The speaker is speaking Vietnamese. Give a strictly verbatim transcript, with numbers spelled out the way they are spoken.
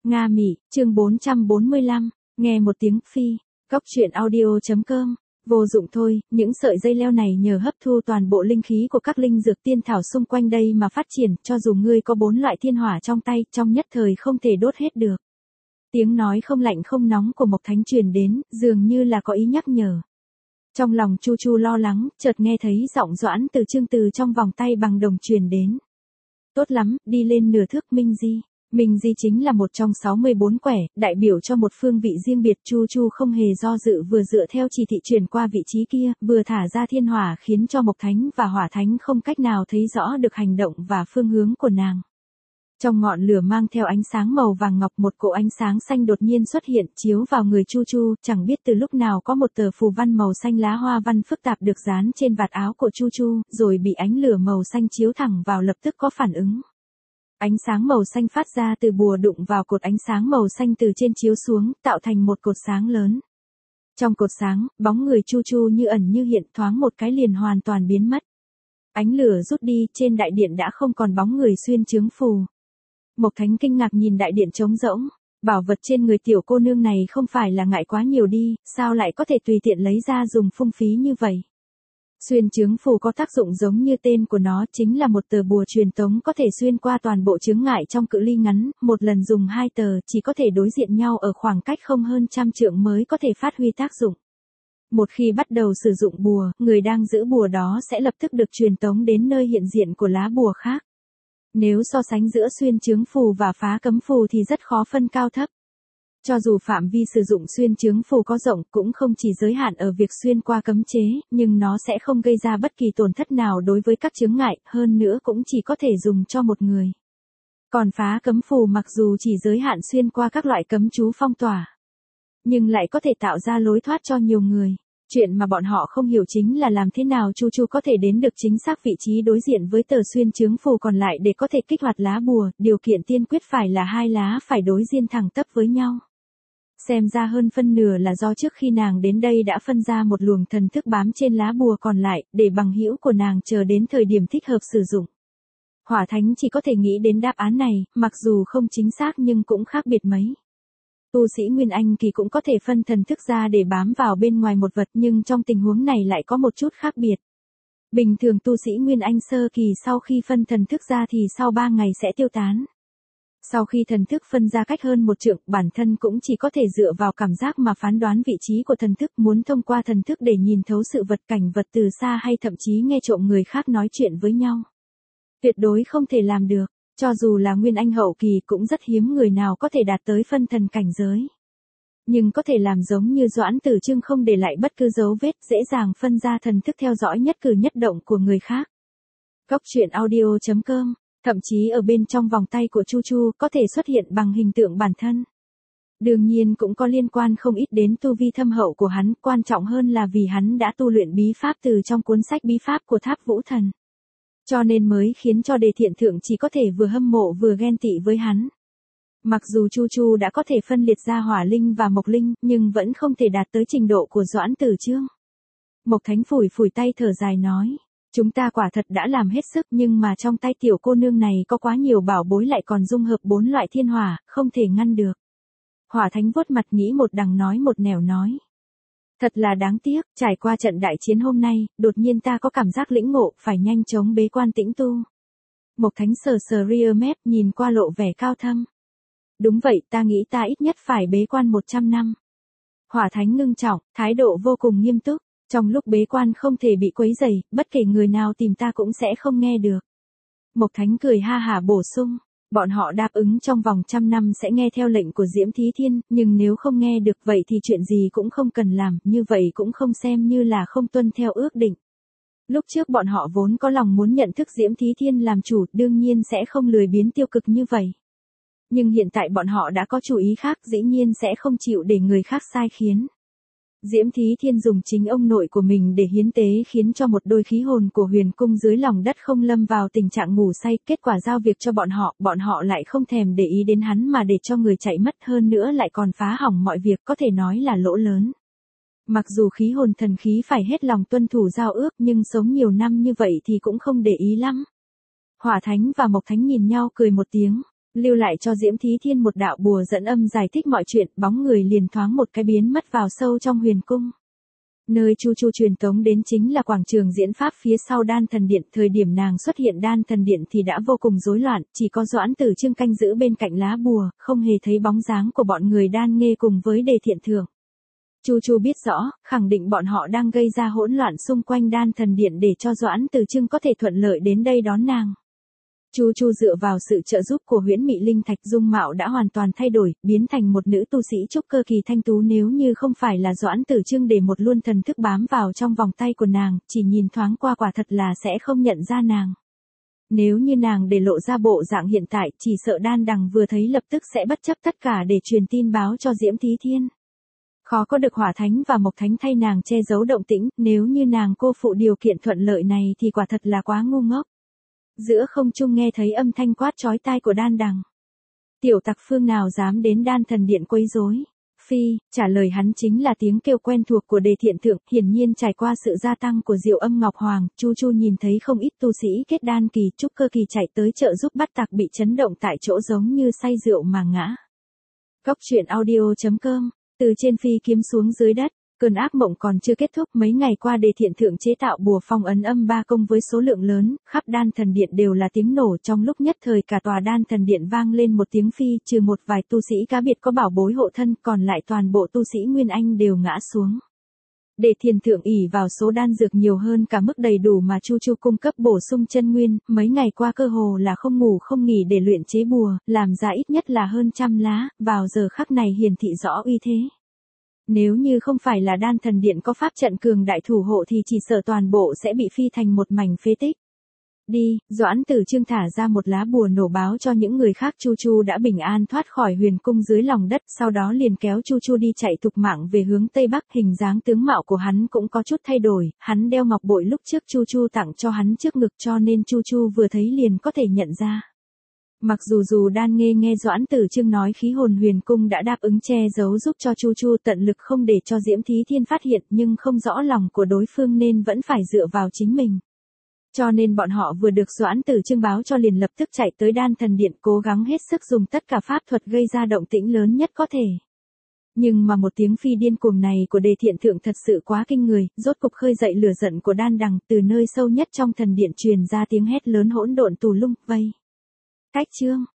Nga Mị, chương bốn trăm bốn mươi lăm, nghe một tiếng phi, góc truyện audio.com, vô dụng thôi, những sợi dây leo này nhờ hấp thu toàn bộ linh khí của các linh dược tiên thảo xung quanh đây mà phát triển, cho dù ngươi có bốn loại thiên hỏa trong tay, trong nhất thời không thể đốt hết được. Tiếng nói không lạnh không nóng của Mộc Thánh truyền đến, dường như là có ý nhắc nhở. Trong lòng Chu Chu lo lắng, chợt nghe thấy giọng Doãn Từ Trương từ trong vòng tay bằng đồng truyền đến. Tốt lắm, đi lên nửa thước Minh Di. Minh Di chính là một trong sáu mươi bốn quẻ, đại biểu cho một phương vị riêng biệt. Chu Chu không hề do dự, vừa dựa theo chỉ thị truyền qua vị trí kia, vừa thả ra thiên hỏa khiến cho Mộc Thánh và Hỏa Thánh không cách nào thấy rõ được hành động và phương hướng của nàng. Trong ngọn lửa mang theo ánh sáng màu vàng ngọc, một cỗ ánh sáng xanh đột nhiên xuất hiện, chiếu vào người Chu Chu, chẳng biết từ lúc nào có một tờ phù văn màu xanh lá hoa văn phức tạp được dán trên vạt áo của Chu Chu, rồi bị ánh lửa màu xanh chiếu thẳng vào lập tức có phản ứng. Ánh sáng màu xanh phát ra từ bùa đụng vào cột ánh sáng màu xanh từ trên chiếu xuống, tạo thành một cột sáng lớn. Trong cột sáng, bóng người Chu Chu như ẩn như hiện, thoáng một cái liền hoàn toàn biến mất. Ánh lửa rút đi, trên đại điện đã không còn bóng người xuyên chướng phù. Mộc Thánh kinh ngạc nhìn đại điện trống rỗng, bảo vật trên người tiểu cô nương này không phải là ngại quá nhiều đi, sao lại có thể tùy tiện lấy ra dùng phung phí như vậy. Xuyên chướng phù có tác dụng giống như tên của nó, chính là một tờ bùa truyền tống có thể xuyên qua toàn bộ chướng ngại trong cự ly ngắn, một lần dùng hai tờ, chỉ có thể đối diện nhau ở khoảng cách không hơn trăm trượng mới có thể phát huy tác dụng. Một khi bắt đầu sử dụng bùa, người đang giữ bùa đó sẽ lập tức được truyền tống đến nơi hiện diện của lá bùa khác. Nếu so sánh giữa xuyên chướng phù và phá cấm phù thì rất khó phân cao thấp. Cho dù phạm vi sử dụng xuyên chướng phù có rộng, cũng không chỉ giới hạn ở việc xuyên qua cấm chế, nhưng nó sẽ không gây ra bất kỳ tổn thất nào đối với các chướng ngại, hơn nữa cũng chỉ có thể dùng cho một người. Còn phá cấm phù mặc dù chỉ giới hạn xuyên qua các loại cấm chú phong tỏa, nhưng lại có thể tạo ra lối thoát cho nhiều người. Chuyện mà bọn họ không hiểu chính là làm thế nào Chu Chu có thể đến được chính xác vị trí đối diện với tờ xuyên chướng phù còn lại để có thể kích hoạt lá bùa, điều kiện tiên quyết phải là hai lá phải đối diên thẳng tắp với nhau. Xem ra hơn phân nửa là do trước khi nàng đến đây đã phân ra một luồng thần thức bám trên lá bùa còn lại, để bằng hữu của nàng chờ đến thời điểm thích hợp sử dụng. Hỏa Thánh chỉ có thể nghĩ đến đáp án này, mặc dù không chính xác nhưng cũng khác biệt mấy. Tu sĩ Nguyên Anh kỳ cũng có thể phân thần thức ra để bám vào bên ngoài một vật, nhưng trong tình huống này lại có một chút khác biệt. Bình thường tu sĩ Nguyên Anh sơ kỳ sau khi phân thần thức ra thì sau ba ngày sẽ tiêu tán. Sau khi thần thức phân ra cách hơn một trượng, bản thân cũng chỉ có thể dựa vào cảm giác mà phán đoán vị trí của thần thức, muốn thông qua thần thức để nhìn thấu sự vật cảnh vật từ xa hay thậm chí nghe trộm người khác nói chuyện với nhau. Tuyệt đối không thể làm được. Cho dù là Nguyên Anh hậu kỳ cũng rất hiếm người nào có thể đạt tới phân thần cảnh giới. Nhưng có thể làm giống như Doãn Tử Trương, không để lại bất cứ dấu vết, dễ dàng phân ra thần thức theo dõi nhất cử nhất động của người khác. Góc truyện audio.com, thậm chí ở bên trong vòng tay của Chu Chu có thể xuất hiện bằng hình tượng bản thân. Đương nhiên cũng có liên quan không ít đến tu vi thâm hậu của hắn, quan trọng hơn là vì hắn đã tu luyện bí pháp từ trong cuốn sách bí pháp của Tháp Vũ Thần. Cho nên mới khiến cho Đề Thiện Thượng chỉ có thể vừa hâm mộ vừa ghen tị với hắn. Mặc dù Chu Chu đã có thể phân liệt ra hỏa linh và mộc linh, nhưng vẫn không thể đạt tới trình độ của Doãn Tử Trương. Mộc Thánh phủi phủi tay thở dài nói, chúng ta quả thật đã làm hết sức, nhưng mà trong tay tiểu cô nương này có quá nhiều bảo bối, lại còn dung hợp bốn loại thiên hỏa, không thể ngăn được. Hỏa Thánh vuốt mặt nghĩ một đằng nói một nẻo nói. Thật là đáng tiếc, trải qua trận đại chiến hôm nay, đột nhiên ta có cảm giác lĩnh ngộ, phải nhanh chóng bế quan tĩnh tu. Mộc Thánh sờ sờ ria mép, nhìn qua lộ vẻ cao thâm. Đúng vậy, ta nghĩ ta ít nhất phải bế quan một trăm năm. Hỏa Thánh ngưng trọng, thái độ vô cùng nghiêm túc. Trong lúc bế quan không thể bị quấy rầy, bất kể người nào tìm ta cũng sẽ không nghe được. Mộc Thánh cười ha hả bổ sung. Bọn họ đáp ứng trong vòng trăm năm sẽ nghe theo lệnh của Diễm Thí Thiên, nhưng nếu không nghe được vậy thì chuyện gì cũng không cần làm, như vậy cũng không xem như là không tuân theo ước định. Lúc trước bọn họ vốn có lòng muốn nhận thức Diễm Thí Thiên làm chủ, đương nhiên sẽ không lười biếng tiêu cực như vậy. Nhưng hiện tại bọn họ đã có chủ ý khác, dĩ nhiên sẽ không chịu để người khác sai khiến. Diễm Thí Thiên dùng chính ông nội của mình để hiến tế, khiến cho một đôi khí hồn của huyền cung dưới lòng đất không lâm vào tình trạng ngủ say, kết quả giao việc cho bọn họ, bọn họ lại không thèm để ý đến hắn mà để cho người chạy mất, hơn nữa lại còn phá hỏng mọi việc, có thể nói là lỗ lớn. Mặc dù khí hồn thần khí phải hết lòng tuân thủ giao ước, nhưng sống nhiều năm như vậy thì cũng không để ý lắm. Hỏa Thánh và Mộc Thánh nhìn nhau cười một tiếng. lưu lại cho Diễm Thí Thiên một đạo bùa dẫn âm giải thích mọi chuyện, bóng người liền thoáng một cái biến mất vào sâu trong huyền cung. Nơi Chu Chu truyền tống đến chính là quảng trường diễn pháp phía sau Đan Thần Điện, thời điểm nàng xuất hiện Đan Thần Điện thì đã vô cùng rối loạn, chỉ có Doãn Tử Chương canh giữ bên cạnh lá bùa, không hề thấy bóng dáng của bọn người Đan Nghê cùng với Đề Thiện Thượng. Chu Chu biết rõ, khẳng định bọn họ đang gây ra hỗn loạn xung quanh Đan Thần Điện để cho Doãn Tử Chương có thể thuận lợi đến đây đón nàng. Chu Chu dựa vào sự trợ giúp của Huyễn Mị Linh Thạch, dung mạo đã hoàn toàn thay đổi, biến thành một nữ tu sĩ trúc cơ kỳ thanh tú, nếu như không phải là Doãn Tử Chương để một luân thần thức bám vào trong vòng tay của nàng, chỉ nhìn thoáng qua quả thật là sẽ không nhận ra nàng. Nếu như nàng để lộ ra bộ dạng hiện tại, chỉ sợ Đan Đằng vừa thấy lập tức sẽ bất chấp tất cả để truyền tin báo cho Diễm Thí Thiên. Khó có được Hỏa Thánh và Mộc Thánh thay nàng che giấu động tĩnh, nếu như nàng cô phụ điều kiện thuận lợi này thì quả thật là quá ngu ngốc. Giữa không trung nghe thấy âm thanh quát chói tai của Đan Đằng. Tiểu tặc phương nào dám đến Đan Thần Điện quấy rối? Phi, trả lời hắn chính là tiếng kêu quen thuộc của Đề Thiện Thượng, hiển nhiên trải qua sự gia tăng của Diệu Âm Ngọc Hoàng, Chu Chu nhìn thấy không ít tu sĩ kết đan kỳ, trúc cơ kỳ chạy tới trợ giúp bắt tặc bị chấn động tại chỗ giống như say rượu mà ngã. Cốc truyện audio chấm com, từ trên phi kiếm xuống dưới đất. Cơn ác mộng còn chưa kết thúc, mấy ngày qua Đề Thiện Thượng chế tạo bùa phong ấn âm ba công với số lượng lớn, khắp Đan Thần Điện đều là tiếng nổ, trong lúc nhất thời cả tòa Đan Thần Điện vang lên một tiếng phi, trừ một vài tu sĩ cá biệt có bảo bối hộ thân, còn lại toàn bộ tu sĩ Nguyên Anh đều ngã xuống. Đề Thiện Thượng ỷ vào số đan dược nhiều hơn cả mức đầy đủ mà Chu Chu cung cấp bổ sung chân nguyên, mấy ngày qua cơ hồ là không ngủ không nghỉ để luyện chế bùa, làm ra ít nhất là hơn trăm lá, vào giờ khắc này hiển thị rõ uy thế. Nếu như không phải là Đan Thần Điện có pháp trận cường đại thủ hộ thì chỉ sợ toàn bộ sẽ bị phi thành một mảnh phế tích. Đi, Doãn Tử Chương thả ra một lá bùa nổ báo cho những người khác Chu Chu đã bình an thoát khỏi huyền cung dưới lòng đất, sau đó liền kéo Chu Chu đi chạy thục mạng về hướng Tây Bắc, hình dáng tướng mạo của hắn cũng có chút thay đổi, hắn đeo ngọc bội lúc trước Chu Chu tặng cho hắn trước ngực cho nên Chu Chu vừa thấy liền có thể nhận ra. Mặc dù dù Đan Nghê nghe Doãn Tử Chương nói khí hồn huyền cung đã đáp ứng che giấu giúp cho Chu Chu tận lực không để cho Diễm Thí Thiên phát hiện, nhưng không rõ lòng của đối phương nên vẫn phải dựa vào chính mình. Cho nên bọn họ vừa được Doãn Tử Chương báo cho liền lập tức chạy tới Đan Thần Điện, cố gắng hết sức dùng tất cả pháp thuật gây ra động tĩnh lớn nhất có thể. Nhưng mà một tiếng phi điên cuồng này của Đề Thiện Thượng thật sự quá kinh người, rốt cục khơi dậy lửa giận của Đan Đằng, từ nơi sâu nhất trong thần điện truyền ra tiếng hét lớn hỗn độn tù lung, vây. Cách chương